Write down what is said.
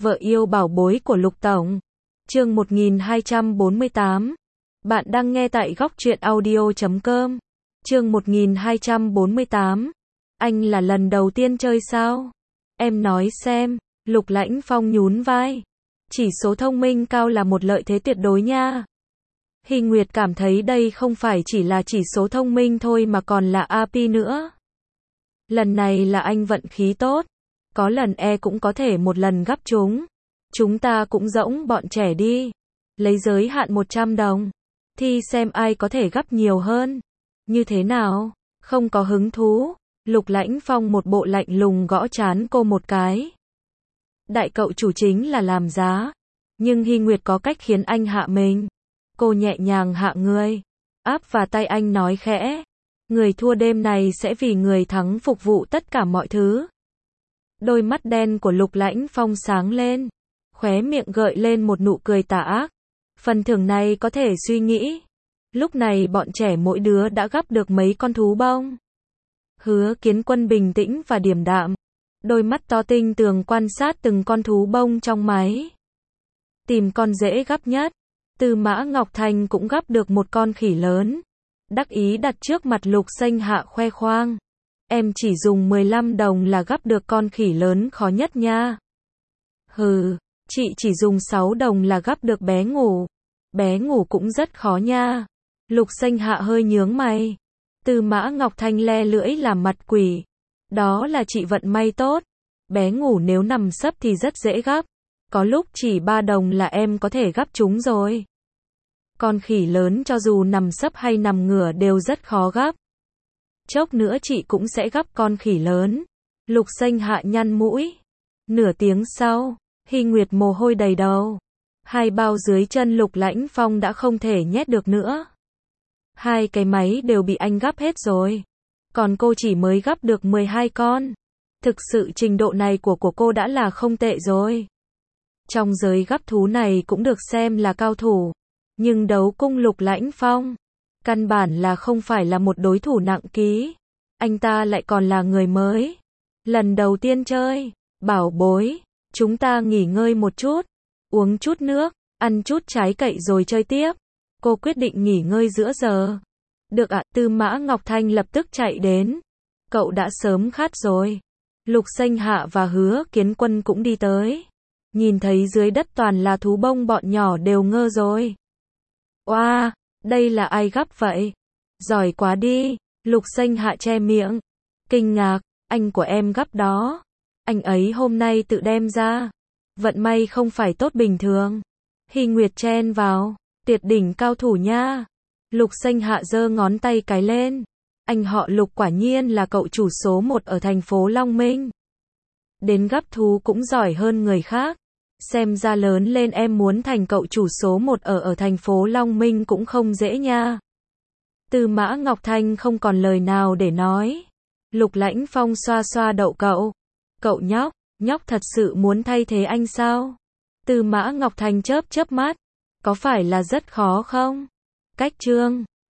Vợ yêu bảo bối của Lục Tổng. Chương 1248. Bạn đang nghe tại góc truyện audio.com. Chương 1248. Anh là lần đầu tiên chơi sao? Em nói xem. Lục Lãnh Phong nhún vai. Chỉ số thông minh cao là một lợi thế tuyệt đối nha. Hy Nguyệt cảm thấy đây không phải chỉ là chỉ số thông minh thôi mà còn là AP nữa. Lần này là anh vận khí tốt. Có lần cũng có thể một lần gấp chúng. Chúng ta cũng rỗng bọn trẻ đi. Lấy giới hạn 100 đồng. Thi xem ai có thể gấp nhiều hơn. Như thế nào? Không có hứng thú. Lục Lãnh Phong một bộ lạnh lùng gõ trán cô một cái. Đại cậu chủ chính là làm giá. Nhưng Hy Nguyệt có cách khiến anh hạ mình. Cô nhẹ nhàng hạ người. Áp vào tay anh nói khẽ. Người thua đêm này sẽ vì người thắng phục vụ tất cả mọi thứ. Đôi mắt đen của Lục Lãnh Phong sáng lên. Khóe miệng gợi lên một nụ cười tà ác. Phần thưởng này có thể suy nghĩ. Lúc này bọn trẻ mỗi đứa đã gắp được mấy con thú bông. Hứa Kiến Quân bình tĩnh và điềm đạm. Đôi mắt to tinh tường quan sát từng con thú bông trong máy. Tìm con dễ gắp nhất. Tư Mã Ngọc Thanh cũng gắp được một con khỉ lớn. Đắc ý đặt trước mặt Lục Xanh Hạ khoe khoang. Em chỉ dùng 15 đồng là gắp được con khỉ lớn khó nhất nha. Hừ, chị chỉ dùng 6 đồng là gắp được bé ngủ. Bé ngủ cũng rất khó nha. Lục Xanh Hạ hơi nhướng mày. Tư Mã Ngọc Thanh le lưỡi làm mặt quỷ. Đó là chị vận may tốt. Bé ngủ nếu nằm sấp thì rất dễ gắp. Có lúc chỉ 3 đồng là em có thể gắp chúng rồi. Con khỉ lớn cho dù nằm sấp hay nằm ngửa đều rất khó gắp. Chốc nữa chị cũng sẽ gắp con khỉ lớn. Lục Xanh Hạ nhăn mũi. Nửa tiếng sau, Hy Nguyệt mồ hôi đầy đầu. Hai bao dưới chân Lục Lãnh Phong đã không thể nhét được nữa. Hai cái máy đều bị anh gắp hết rồi. Còn cô chỉ mới gắp được 12 con. Thực sự trình độ này của cô đã là không tệ rồi. Trong giới gắp thú này cũng được xem là cao thủ. Nhưng đấu cung Lục Lãnh Phong, căn bản là không phải là một đối thủ nặng ký. Anh ta lại còn là người mới. Lần đầu tiên chơi. Bảo bối, chúng ta nghỉ ngơi một chút. Uống chút nước, ăn chút trái cậy rồi chơi tiếp. Cô quyết định nghỉ ngơi giữa giờ. Được ạ, Tư Mã Ngọc Thanh lập tức chạy đến. Cậu đã sớm khát rồi. Lục Xanh Hạ và Hứa Kiến Quân cũng đi tới. Nhìn thấy dưới đất toàn là thú bông bọn nhỏ đều ngơ rồi. Oa, đây là ai gắp vậy? Giỏi quá đi. Lục Xanh Hạ che miệng. Kinh ngạc, anh của em gắp đó. Anh ấy hôm nay tự đem ra. Vận may không phải tốt bình thường. Hy Nguyệt chen vào. Tuyệt đỉnh cao thủ nha. Lục Xanh Hạ giơ ngón tay cái lên. Anh họ Lục quả nhiên là cậu chủ số 1 ở thành phố Long Minh. Đến gắp thú cũng giỏi hơn người khác. Xem ra lớn lên em muốn thành cậu chủ số 1 ở thành phố Long Minh cũng không dễ nha. Tư Mã Ngọc Thanh không còn lời nào để nói. Lục Lãnh Phong xoa xoa đậu cậu. Cậu nhóc thật sự muốn thay thế anh sao? Tư Mã Ngọc Thanh chớp chớp mắt. Có phải là rất khó không? Cách chương